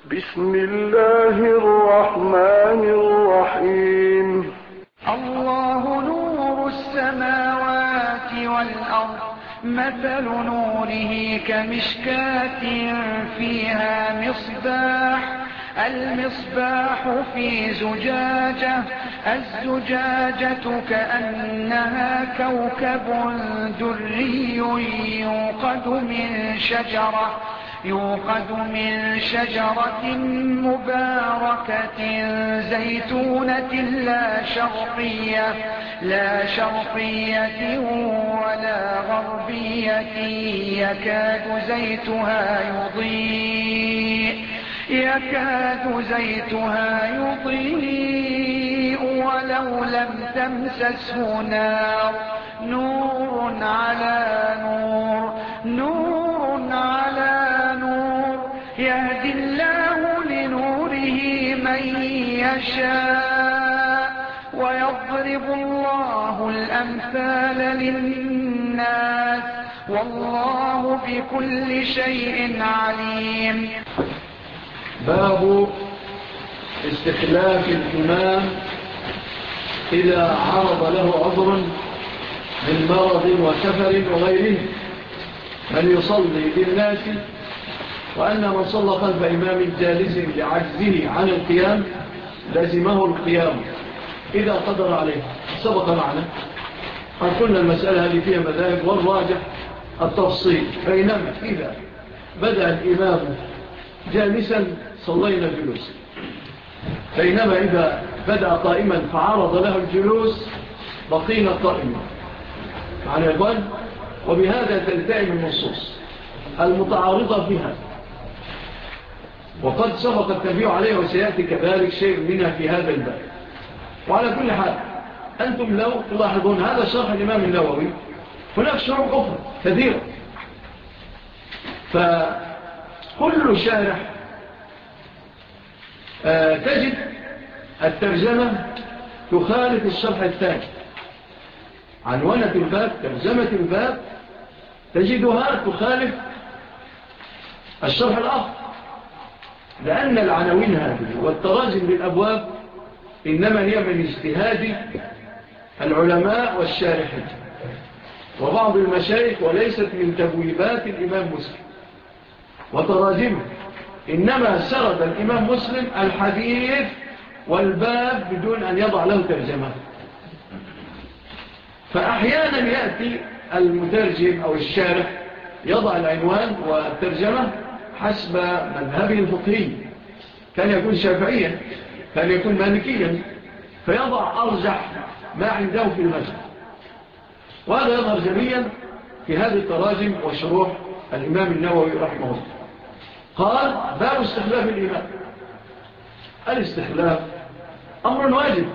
بسم الله الرحمن الرحيم. الله نور السماوات والأرض، مثل نوره كمشكاة فيها مصباح، المصباح في زجاجة، الزجاجة كأنها كوكب دري يوقد من شجرة مباركة زيتونة لا شرقية ولا غربية، يكاد زيتها يضيء ولو لم تمسسه نار، نور على نور، يهدي الله لنوره من يشاء، ويضرب الله الأمثال للناس، والله بكل شيء عليم. باب استخلاف الإمام إذا عرض له عذر من مرض وسفر وغيره من يصلي بالناس، وأن من صلى خلف إمام جالس لعجزه عن القيام لزمه القيام إذا قدر عليه. سبق معنا قد قلنا المسألة هذه فيها مذاهب، والراجح التفصيل، بينما إذا بدأ الإمام جالسا صلينا جلوسا، بينما إذا بدأ قائما فعرض له الجلوس بقينا قائما. معنى يقول وبهذا تلتئم النصوص المتعارضة فيها، وقد سبق التنبيه عليه وسيأتي كذلك شيء منها في هذا الباب. وعلى كل حال أنتم لو تلاحظون هذا شرح الإمام النووي، هناك شروح أخرى كثيرة، فكل شارح تجد الترجمة تخالف الشرح الثاني. عنوانة الباب، ترجمة الباب تجدها تخالف الشرح الآخر، لأن العناوين هذه والتراجم للأبواب إنما هي من اجتهاد العلماء والشارحين وبعض المشايخ، وليست من تبويبات الإمام مسلم وتراجمه، إنما سرد الإمام مسلم الحديث والباب بدون أن يضع له ترجمة. فأحيانا يأتي المترجم أو الشارح يضع العنوان والترجمة حسب مذهبه الفقهي، كان يكون شافعيا، كان يكون مالكيا، فيضع أرجح ما عنده في المذهب. وهذا يظهر جميعا في هذه التراجم وشروح الإمام النووي رحمه الله. قال باب استخلاف الإمام. الاستخلاف أمر واجب،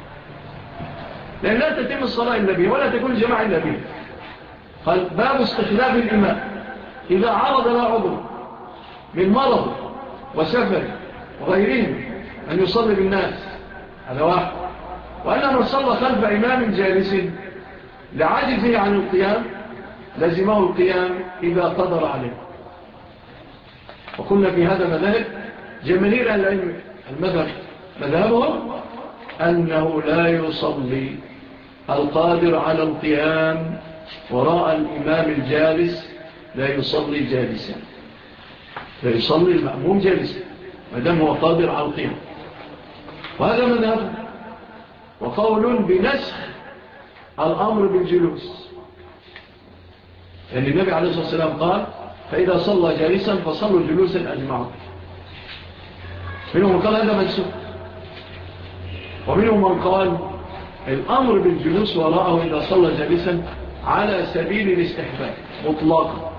لأن لا تتم الصلاة إلا به ولا تكون الجماعة إلا به. قال باب استخلاف الإمام إذا عرض له عذر من مرض وسفر وغيرهم أن يصلي بالناس، هذا واحد. وأن من صلى خلف إمام جالس لعجزه عن القيام لزمه القيام إذا قدر عليه. وقلنا في هذا مذهب جماهير أهل العلم، المذهب مذهبهم أنه لا يصلي القادر على القيام وراء الإمام الجالس، لا يصلي جالسا، لا يصلي المأموم جالسا ما دام هو قادر على القيام. وهذا مذهب. وقول بنسخ الأمر بالجلوس، يعني النبي عليه الصلاة والسلام قال فإذا صلى جالسا فصلوا جلوسا أجمعون. منهم من قال هذا منسوخ، ومنهم من قال الأمر بالجلوس وراءه إذا صلى جالسا على سبيل الاستحباب مطلقا.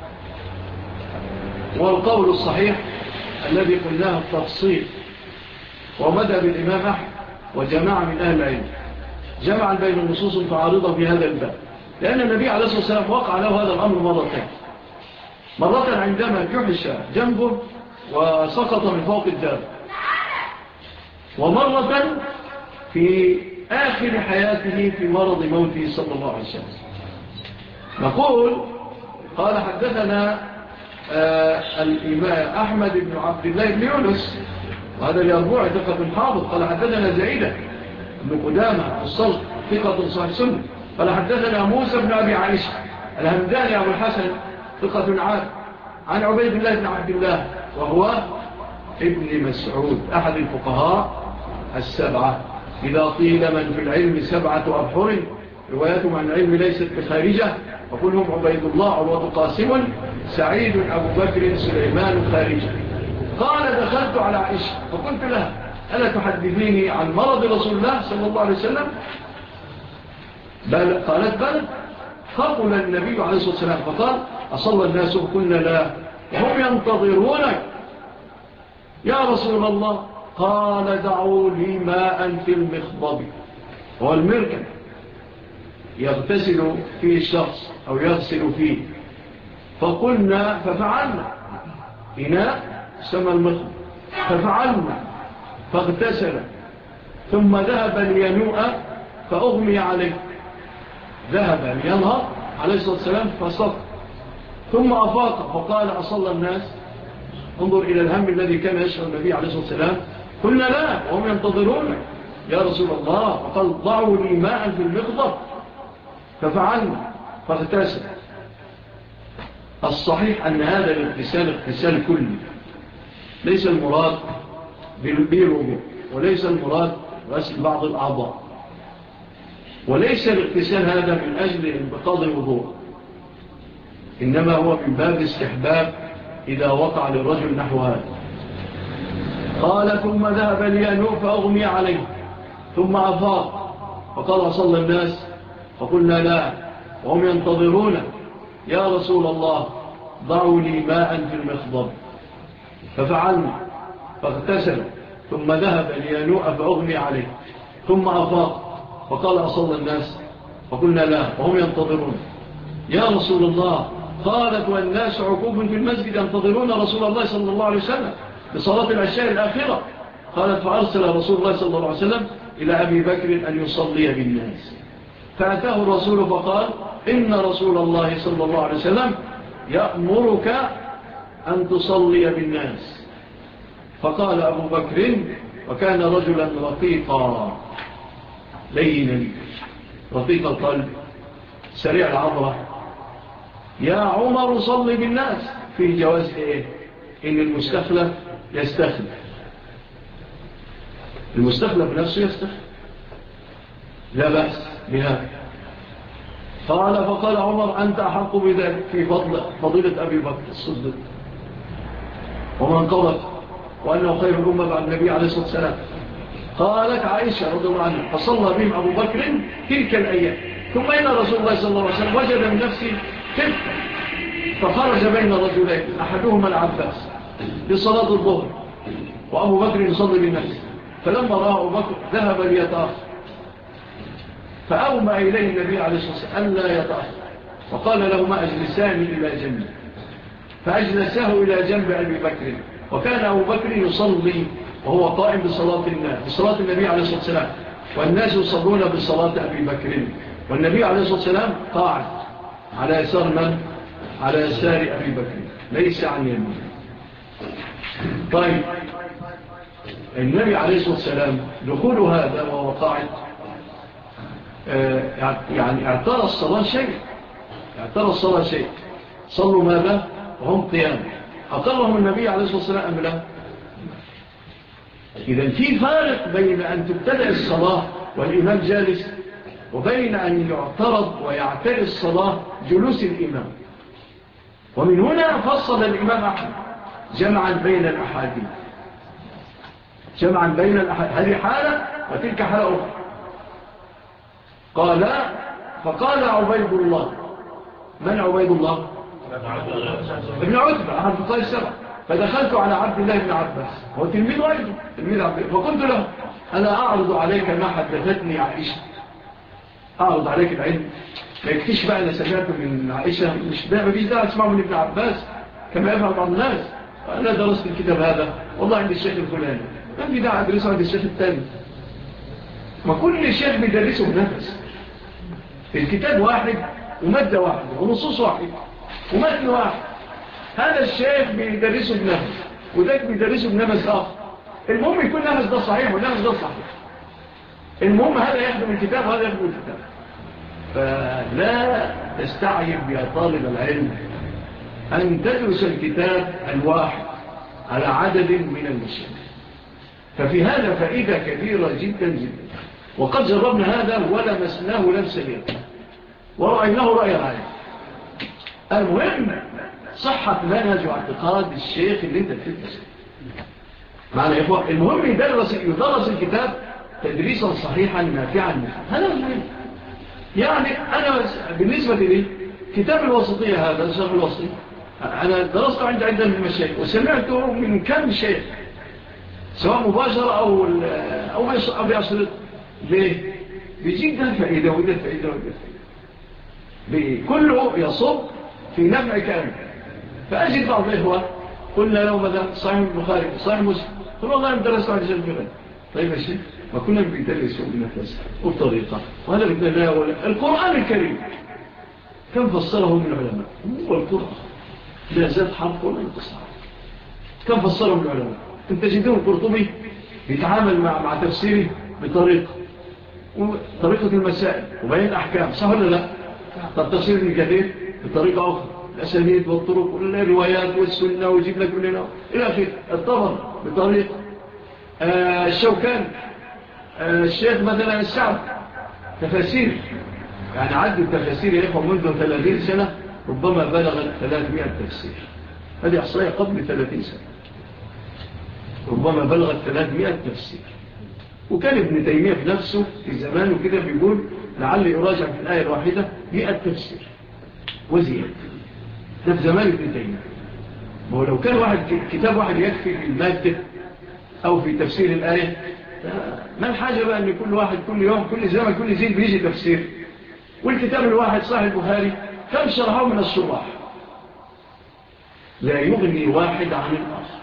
والقول الصحيح الذي قلناه التفصيل ومذهب الإمام أحمد وجماعة من أهل العلم جمعا بين النصوص المتعارضة في هذا الباب، لأن النبي عليه الصلاة والسلام وقع له هذا الأمر مرتين، مرة عندما جحش جنبه وسقط من فوق الدار، ومرة في آخر حياته في مرض موته صلى الله عليه وسلم. نقول قال حدثنا الإمام أحمد بن عبد الله بن يونس، وهذا اليربوع ثقة حافظ. قال حدثنا زائدة بن قدامة الصلت ثقة صحيح سنة. قال حدثنا موسى بن أبي عائشة الهمداني أبو الحسن ثقة عاد عن عبيد الله بن عبد الله وهو ابن مسعود أحد الفقهاء السبعة. إذا قيل من في العلم 7 أبحر رواياتهم عن العلم ليست بخارجة وكلهم عبيد الله عروة قاسم سعيد أبو بكر سليمان خارجة. قال دخلت على عائشة فقلت لها ألا تحدثيني عن مرض رسول الله صلى الله عليه وسلم؟ قالت بلى. فقل النبي عليه الصلاة والسلام فقال أصلى الناس وقلنا لا وهم ينتظرونك يا رسول الله؟ قال دعوا لي ماء في المخضب، هو المركب يغتسل فيه الشخص أو يغسل فيه. فقلنا ففعلنا إناء سمى المخضب ففعلنا فاغتسل ثم ذهب لينوء فأغمي عليه. ذهب لينهض عليه الصلاة والسلام فصف ثم أفاق فقال أصلى الناس؟ انظر إلى الهم الذي كان يشعر النبي عليه الصلاة والسلام. قلنا لا وهم ينتظرون يا رسول الله. فقال ضعوا لي ماء في المخضب ففعلنا فاغتسل. الصحيح أن هذا الاغتسال كله ليس المراد بالوضوء وليس المراد غسل بعض الأعضاء وليس الاغتسال هذا من أجل انتقاض الوضوء، إنما هو من باب استحباب إذا وقع للرجل نحو هذا. قال ثم ذهب لينوء فأغمي عليه ثم أفاق فقال أصلى الناس؟ فقلنا لا وهم ينتظرون يا رسول الله ضعوا لي ماء في المخضب ففعلنا فاغتسل ثم ذهب لينوء فأغمي عليه ثم أفاق فقال أصلى الناس؟ فقلنا لا وهم ينتظرون يا رسول الله. قالت والناس عكوف في المسجد ينتظرون رسول الله صلى الله عليه وسلم بصلاة العشاء الآخرة. قالت فأرسل رسول الله صلى الله عليه وسلم إلى أبي بكر أن يصلي بالناس. فأتاه الرسول فقال إن رسول الله صلى الله عليه وسلم يأمرك أن تصلي بالناس. فقال أبو بكر وكان رجلا رقيقا لينا رقيق القلب سريع العبرة يا عمر صلي بالناس. فيه جواز إيه؟ إن المستخلف يستخلف، المستخلف نفسه يستخلف لا بأس بهذا. فقال عمر أنت أحق بذلك في فضيلة أبي بكر الصديق ومن قرأ وأنه خير الأمة بعد النبي عليه الصلاة والسلام. قالت عائشة رضي الله عنها فصلى بهم أبو بكر تلك الأيام. ثم إن رسول الله صلى الله عليه وسلم وجد من نفسه خفة فخرج بين رجلين أحدهما العباس لصلاة الظهر وأبو بكر يصلي بالنفس. فلما رأى أبو بكر ذهب ليتأخر فأومى إليه النبي عليه الصلاة والسلام أن لا يتأخر وقال لهما أجلساني إلى جنبي فأجلسه إلى جنب أبي بكر. وكان أبو بكر يصلي وهو قائم بصلاة النبي عليه الصلاة والسلام والناس يصلون بصلاة أبي بكر والنبي عليه الصلاة والسلام قاعد على يسار من؟ على يسار أبي بكر ليس عن يمين. طيب النبي عليه الصلاة والسلام دخول هذا وهو قاعد يعني اعترى الصلاة شيء صلوا ماذا وهم قيام أقرهم النبي عليه الصلاة والسلام أم لا؟ إذن في فارق بين أن تبتدأ الصلاة والإمام جالس وبين أن يعترض ويعتري الصلاة جلوس الإمام. ومن هنا فصل الإمام أحمد جمعا بين الأحاديث هذه حالة وتلك حالة أخرى. فقال عبيد الله. من عبيد الله؟ ابن عتبة أحد فقهاء السبع. فدخلت على عبد الله بن عباس هو تلميذ أيضا فقلت له أنا أعرض عليك ما حدثتني عائشة. أعرض عليك العلم ما يكتش بقى أنا سمعته من عائشة مش داعي أسمعه من ابن عباس كما يفعل بعض الناس. أنا درست الكتاب هذا والله عند الشيخ الفلاني ما في داعي أدرسه عند الشيخ الثاني. ما كل شيخ بيدرسه بنفس الكتاب واحد ومادة واحدة ونصوص واحد ومتن واحد هذا الشيخ بيدرسه بنفس وذاك بيدرسه بنفس آخر. المهم يكون نفس ده صحيح ونفس ده صحيح. المهم هذا يخدم الكتاب وهذا يخدم الكتاب. فلا تستعجب يا طالب العلم أن تدرس الكتاب الواحد على عدد من المشايخ، ففي هذا فائدة كبيرة جدا جدا. وقد جربنا هذا ولمسناه لمسا اليقين ورأيناه رأي العين. المهم صحة منهج واعتقاد الشيخ اللي انت بتدرسه معنا يا إخوة. المهم يدرس الكتاب تدريسا صحيحا نافعا مفيدا. هذا المهم. يعني أنا بالنسبة لي كتاب الوسطية هذا شرح الوسطية أنا درسته عند عدة من المشايخ وسمعته من كم شيخ سواء مباشرة أو بأصل. ليه؟ بيجيب ده الفائدة وده الفائدة وده الفائدة كله يصب في نفعك أنت. فأجد بعض الإخوة قلنا له مثلا صحيح البخاري صحيح مسلم قلنا والله درسوا عن جلد بغير. طيب يا شيخ ما كنا بيدرسوا بنفس وبطريقة وهذا بإذن الله ولا القرآن الكريم كم فسره من العلماء؟ هو القرآن لا زاد حرف ولا انتصار. كم فسره من العلماء؟ انت تجدون القرطبي يتعامل مع تفسيره طريقة المسائل وبين الأحكام صح ولا لا؟ طب تفسير ابن كثير بطريقة أخرى الأسانيد والطرق والروايات والسنة ويجيب لك مننا إلى آخره. الطبر بطريقة الشوكان الشيخ مثلا السعد تفاسير يعني عد التفاسير يا إخوة منذ 30 سنة ربما بلغت 300 تفسير. هذه إحصائية قبل 30 سنة ربما بلغت 300 تفسير. وكان ابن تيمية في نفسه في زمانه كده بيقول لعلي أراجع في الآية الواحدة 100 تفسير وزيادة. ده في زمان ابن تيمية. ما لو كان كتاب واحد يكفي في المادة أو في تفسير الآية ما الحاجة بقى أن كل واحد كل يوم كل زمن كل زين بيجي تفسير. والكتاب الواحد صحيح البخاري كم شرحه من الشراح لا يغني واحد عن الآخر.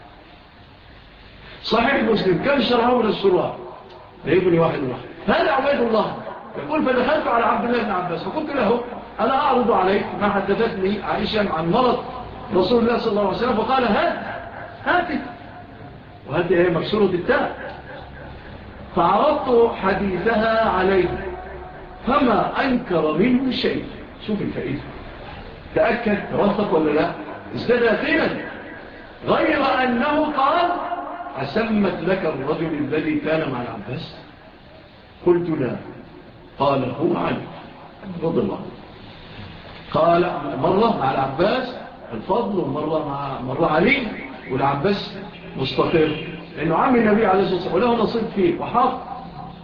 صحيح مسلم كم شرحه من الشراح لا يغني واحد عن الآخر. هذا عبيد الله يقول فدخلت على عبد الله بن عباس فقلت له أنا أعرض عليك ما حدثتني عائشة عن مرض رسول الله صلى الله عليه وسلم فقال هاتي وهذه هي مكسورة التاء. فعرضت حديثها عليه فما أنكر منه شيء. شوف الفائدة تأكد توثق ولا لا ازداد يقينا غير أنه قال أسمت لك الرجل الذي كان مع العباس قلت لا قال هو علي رضي الله قال مرة مع العباس الفضل ومرة علي والعباس مستقر لأنه عم النبي عليه الصلاة والسلام وله نصيب فيه وحق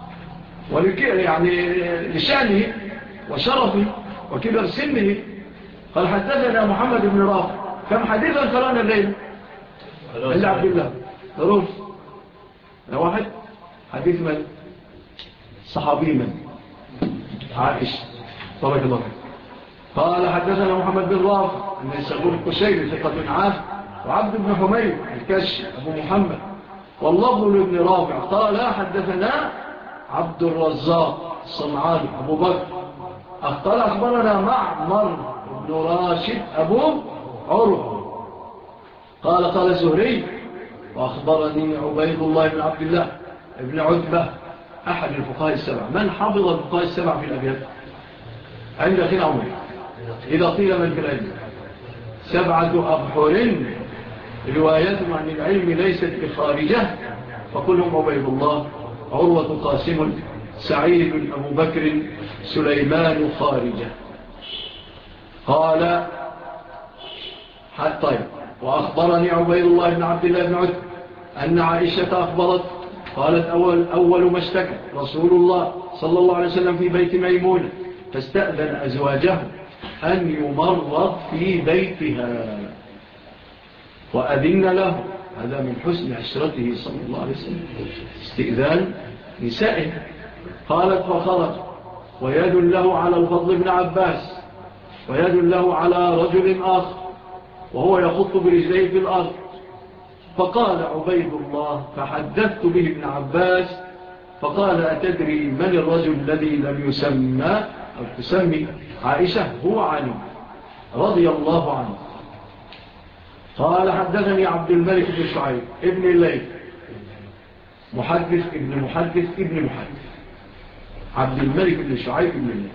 يعني لشأنه وشرفه وكبر سنه. قال حدثنا محمد بن رافع كم حديثا قرأنا الليل إلا عبد الله ضرور واحد حديث من صحابي من عائشة طبعا الله. قال حدثنا محمد بن رافع من يسألون القشيري ثقة عاف وعبد بن حميد الكشي أبو محمد واللفظ لابن رافع قال حدثنا عبد الرزاق الصنعاني أبو بكر قال أخبرنا معمر بن راشد أبو عروة قال الزهري وأخبرني عبيد الله بن عبد الله ابن عتبة أحد الفقهاء السبع. من حافظ الفقهاء السبع في الأبيات عند أخينا عمر إذا قيل من في العلم 7 أبحر رواياتهم عن العلم ليست بخارجة فكلهم عبيد الله عروة قاسم سعيد أبو بكر سليمان خارجة. قال طيب وأخبرني عبيد الله بن عبد الله بن عتبة أن عائشة أخبرت قالت أول ما اشتكى رسول الله صلى الله عليه وسلم في بيت ميمونة فاستأذن أزواجه أن يمرض في بيتها وأذن له. هذا من حسن عشرته صلى الله عليه وسلم استئذان نسائه. قالت فخرج ويد له على الفضل بن عباس ويد له على رجل آخر وهو يخط برجليه في الأرض. فقال عبيد الله فحدثت به ابن عباس فقال أتدري من الرجل الذي لم يسمى أو تسمي عائشة؟ هو علي رضي الله عنه. قال حدثني عبد الملك بن شعيب ابن الليث محدث ابن محدث ابن محدث عبد الملك بن شعيب ابن الليث.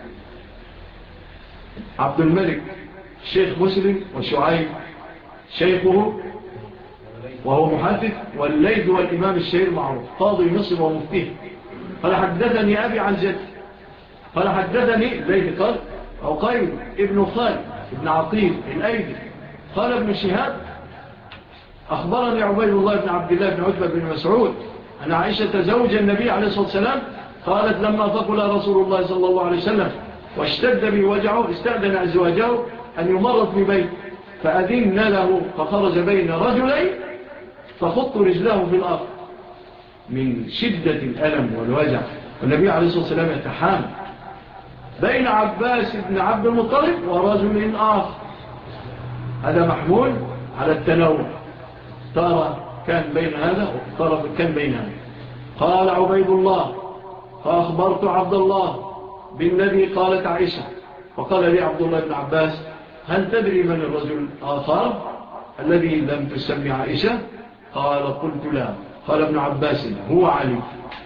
عبد الملك شيخ مسلم وشعيب شيخه وهو محدث، والليث هو الإمام الشهير معروف قاضي مصر ومفتيه. قال حدثني أبي عن جد قال حدثني الليث قال عقيل ابن خالد ابن عقيل الأيدي قال ابن شهاب أخبرني عبيد الله بن عبد الله بن عتبة بن مسعود أن عائشة زوج النبي عليه الصلاة والسلام قالت لما ثقل رسول الله صلى الله عليه وسلم واشتد به وجعه استأذن أزواجه أن يمرض ببيت فأذن له فخرج بين رجلين فخط رجله في الأرض من شدة الألم والوجع، والنبي عليه الصلاة والسلام يتحامل بين عباس بن عبد المطلب ورجل آخر. هذا محمول على التنوع، ترى كان بين هذا وترى كان بين هذا. قال عبيد الله فأخبرت عبد الله بالذي قالت عائشة، وقال لي عبد الله بن عباس هل تدري من الرجل الآخر الذي لم تسمي عائشة؟ قال قلت لا. قال ابن عباس هو علي.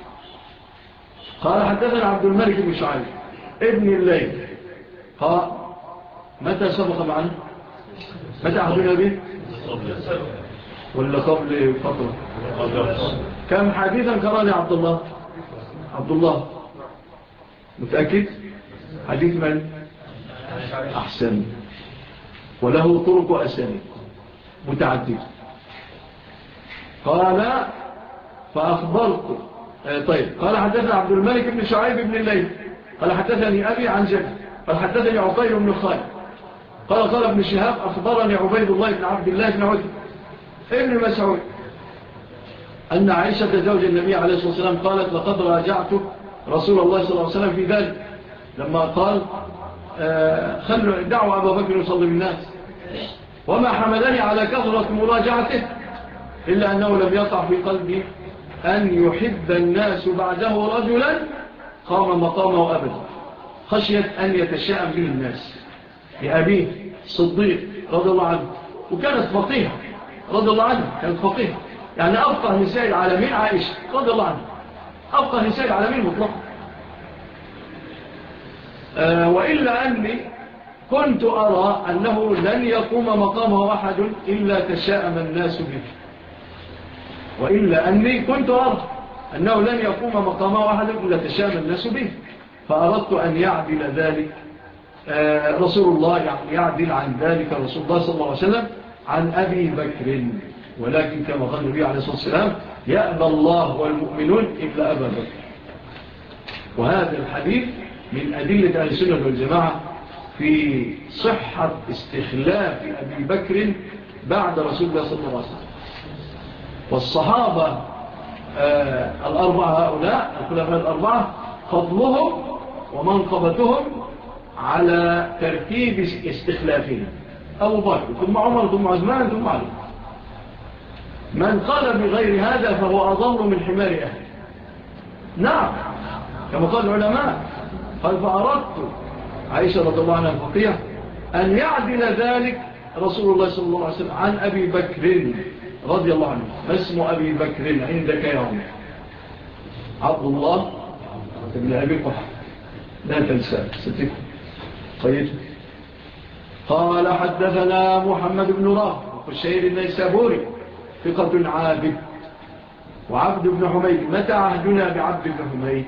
قال حدثنا عبد الملك بن شعيب ابن الليث قال متى سبق معنا؟ متى عهدنا به؟ ولا قبل فترة؟ كم حديثا قرأني عبد الله؟ عبد الله متأكد؟ حديث من؟ أحسن، وله طرق وأسانيد متعددة. قال فأخبرت طيب. قال حدثنا عبد الملك بن شعيب بن الليث قال حدثني أبي عن جد قال حدثني عقيل بن خالد قال ابن شهاب أخبرني عبيد الله بن عبد الله بن عتبة ابن مسعود أن عائشة زوج النبي عليه الصلاة والسلام قالت لقد راجعت رسول الله صلى الله عليه وسلم في ذلك لما قال خلوا دعوا أبا بكر يصلي بالناس، وما حملني على كثرة مراجعته إلا أنه لم يقع في قلبي أن يحب الناس بعده رجلا قام مقامه أبدا خشية أن يتشاءم به الناس. لأبيه صديق رضي الله عنه، وكانت فقيهة رضي الله عنه، كانت فقيهة يعني أفقه نساء العالمين عائشة رضي الله عنه، أفقه نساء العالمين مطلقا. وإلا أني كنت أرى أنه لن يقوم مقامه أحد إلا تشاءم الناس به، وإلا أني كنت أرى أنه لن يقوم مقامه أحد إلا تشاءم الناس به، فأردت أن يعدل ذلك رسول الله، يعني يعدل عن ذلك رسول الله صلى الله عليه وسلم عن أبي بكر، ولكن كما قال النبي عليه الصلاة والسلام يأبى الله والمؤمنون إلا أبا بكر. وهذا الحديث من أدلة أهل السنة والجماعة في صحة استخلاف أبي بكر بعد رسول الله صلى الله عليه وسلم. والصحابة الأربعة هؤلاء الخلفاء الأربعة فضلهم ومنقبتهم على ترتيب استخلافهم أبو بكر ثم عمر ثم عثمان ثم علي. من قال بغير هذا فهو أضل من حمار أهله. نعم كما قال العلماء، قال فأردت عائشة رضي الله عنها الفقية أن يعدل ذلك رسول الله صلى الله عليه وسلم عن أبي بكر رضي الله عنه. ما اسم أبي بكر عندك يا عمر؟ عبد الله بن أبي قحافة، لا تنسى ستكون. طيب. قال حدثنا محمد بن رافع والشهير النيسابوري ثقة عابد، وعبد بن حميد. متى عهدنا بعبد بن حميد؟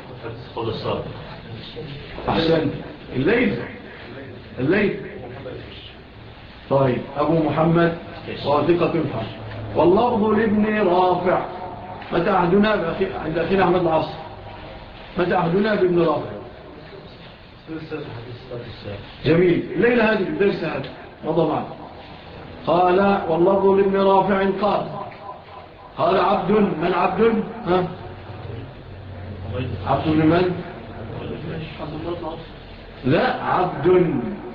أحسن الليل. طيب أبو محمد وثقة الحق. واللفظ لابن رافع. متى عهدنا عند أخينا أحمد العصر؟ متى عهدنا بابن رافع؟ جميل. الليلة هذه الدرس هذا مضى معنا. قال واللفظ لابن رافع قال عبد من عبد؟ عبد بن من؟ لا عبد،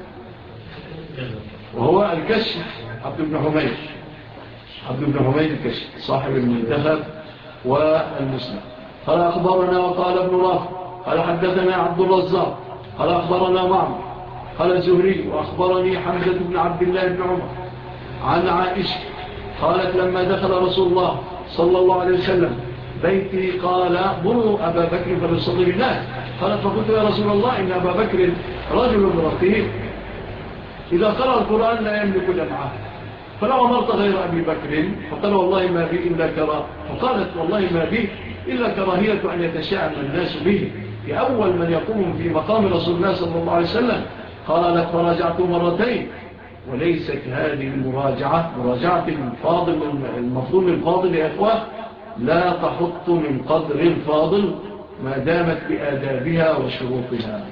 وهو الكشف عبد بن حميد. عبد بن حميد الكشف صاحب المنتخب والمسلم. قال أخبرنا وقال ابن رافع قال حدثنا عبد الرزاق قال أخبرنا معمر قال الزهري وأخبرني حمزة بن عبد الله بن عمر عن عائشة قالت لما دخل رسول الله صلى الله عليه وسلم بيتي قال مروا أبا بكر فليصلي بالناس. قالت فقلت يا رسول الله إن أبا بكر رجل رقيق إذا قرأ القرآن لا يملك جمعه، فلو أمرت غير أبي بكر فقال والله ما بي إلا كراهية، فقالت والله ما بي إلا كراهية أن يتشاءم الناس به في أول من يقوم في مقام رسول الله صلى الله عليه وسلم. قالت فرجعت مرتين، وليست هذه المراجعة مراجعة الفاضل المفضول الفاضل يا إخوة لا تحط من قدر الفاضل ما دامت بآدابها وشروطها.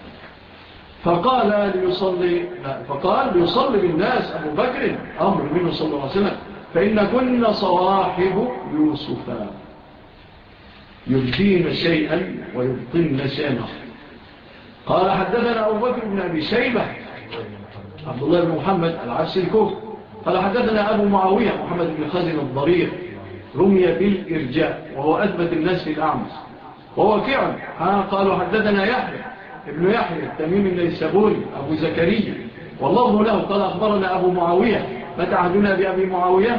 فقال ليصلي بالناس أبو بكر أمر منه صلى الله عليه وسلم فإن كنا صواحب يوسفا يبدين شيئا ويبطن شيئا. قال حدثنا أبو بكر بن أبي شيبة عبد الله بن محمد العبسي الكوفي قال حدثنا أبو معاوية محمد بن خازن الضرير رمي بالإرجاء وهو أثبت الناس في الأعمس وهو كعب. قالوا حدثنا يحيى ابن يحيى التميمي النيسابوري أبو زكريا والله له قال أخبرنا أبو معاوية متى عهدنا بأبي معاوية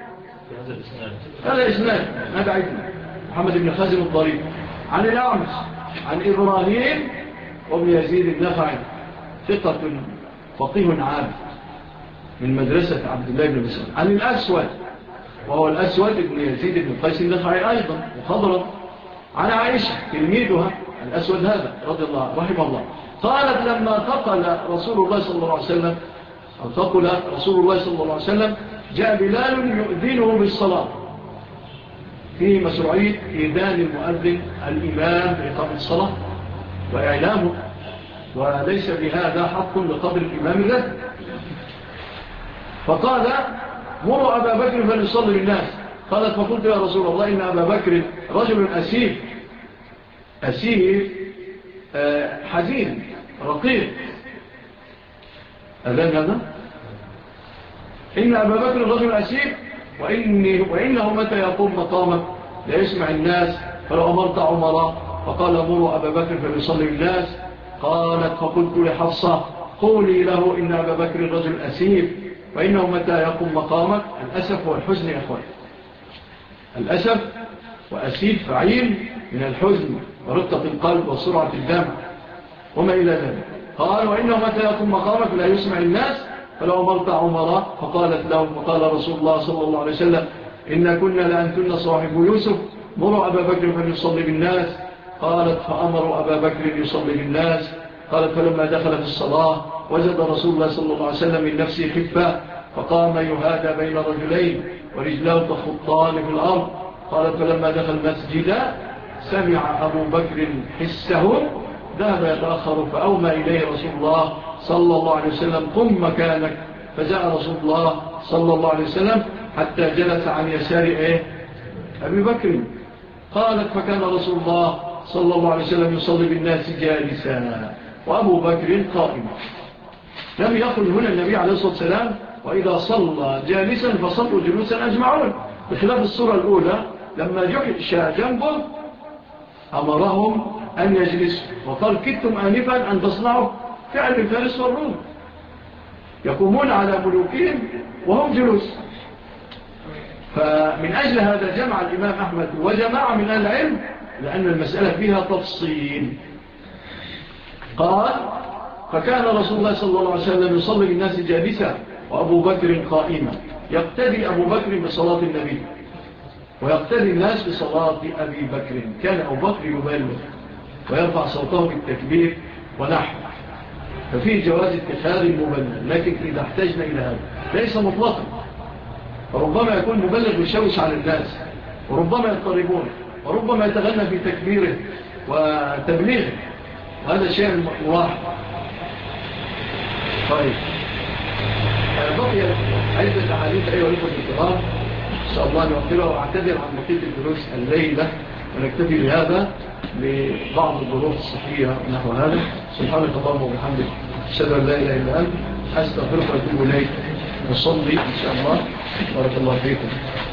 هذا إسناد ماذا عدنا محمد بن خازن الضرير عن الأعمس عن إبراهيم وابن يزيد النخعي ثقة فقيه عابد من مدرسة عبد الله بن مسعود عن الأسود وهو الأسود بن يزيد بن قيس النخعي أيضا وخضرا عن عائشة تلميذها الأسود هذا رضي الله رحمه الله قالت لما ثقل رسول الله صلى الله عليه وسلم أو ثقل رسول الله صلى الله عليه وسلم جاء بلال يؤذنه بالصلاة في مشروعية إذان المؤذن الإمام بإقامة الصلاة وإعلامه وليس بهذا حق لقدر الإمام الرد. فقال مروا أبا بكر فليصلي بالناس. قالت فقلت يا رسول الله إن أبا بكر رجل أسير حزين رقيق أذن هذا إن أبا بكر رجل أسير وإنه متى يقوم مقامك لا يسمع الناس فلو أمرت عمر فقال مروا أبا بكر فليصلي بالناس. قالت فقلت لحفصة قولي له إن أبا بكر رجل أسير وإنه متى يقوم مقامك. الأسف والحزن يا أخوان الأسف وأسير فعيل من الحزن ورقة القلب وسرعة الدمع وما إلى ذلك. قال وإنه متى يقوم مقامك لا يسمع الناس فلو أمرت عمر فقالت له فقال رسول الله صلى الله عليه وسلم إن كنا لأنتن صاحب يوسف مروا أبا بكر فليصلي بالناس. قالت فأمروا أبا بكر يصلي بالناس. قالت فلما دخل في الصلاة وجد رسول الله صلى الله عليه وسلم من نفسه خفة فقام يهادى بين رجلين ورجلاه تخطان في الأرض. قالت فلما دخل المسجد سمع أبو بكر حسه ذهب يتأخر فأومى إليه رسول الله صلى الله عليه وسلم قم مكانك. فجاء رسول الله صلى الله عليه وسلم حتى جلس عن يسار أبي بكر. قالت فكان رسول الله صلى الله عليه وسلم يصلي بالناس جالسا وأبو بكر قائما. لم يقل هنا النبي عليه الصلاة والسلام وإذا صلى جالسا فصلوا جلوسا أجمعون بخلاف الصورة الأولى لما جحش جنبه أمرهم أن يجلسوا وقال كدتم آنفا أن تصنعوا فعل الفارس والروم يقومون على ملوكهم وهم جلوس. فمن أجل هذا جمع الإمام أحمد وجماعة من أهل العلم لأن المسألة فيها تفصيل. قال فكان رسول الله صلى الله عليه وسلم يصلي بالناس جالسا وأبو بكر قائما يقتدي أبو بكر بصلاة النبي ويقتدي الناس بصلاة أبي بكر. كان أبو بكر يبالغ ويرفع صوته بالتكبير ونحو ففيه جواز اتخاذ المبلغ لكن إذا احتجنا إلى هذا ليس مطلقا فربما يكون مبلغ يشوش على الناس وربما يضطربون وربما يتغنى في تكبيره وتبليغه وهذا شيء ملاحظ. طيب بقي عدة أحاديث أيها الأخوة الكرام إن شاء الله نوفرها وأعتذر عن بقية الدروس الليلة ونكتفي بهذا لبعض الظروف الصحية نحو هذا. سبحانك اللهم وبحمدك أشهد أن لا إله إلا أنت أستغفرك وأتوب إليك. نصلي إن شاء الله بارك الله فيكم.